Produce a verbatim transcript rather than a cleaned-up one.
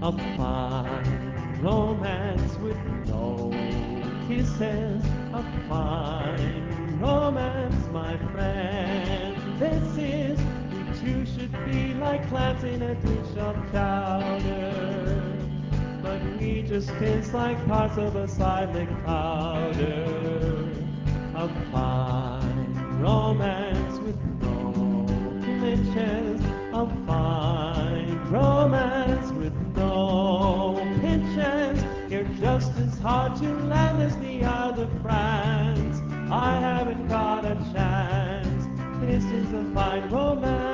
A fine romance with no kisses. A fine romance, my friend. This is, we two should be like clams in a dish of chowder. But we just kiss like parts of a cyclic powder. A fine romance with no clinches. A fine romance with no pinches. You're just as hard to land as the other friends. I haven't got a chance. This is a fine romance.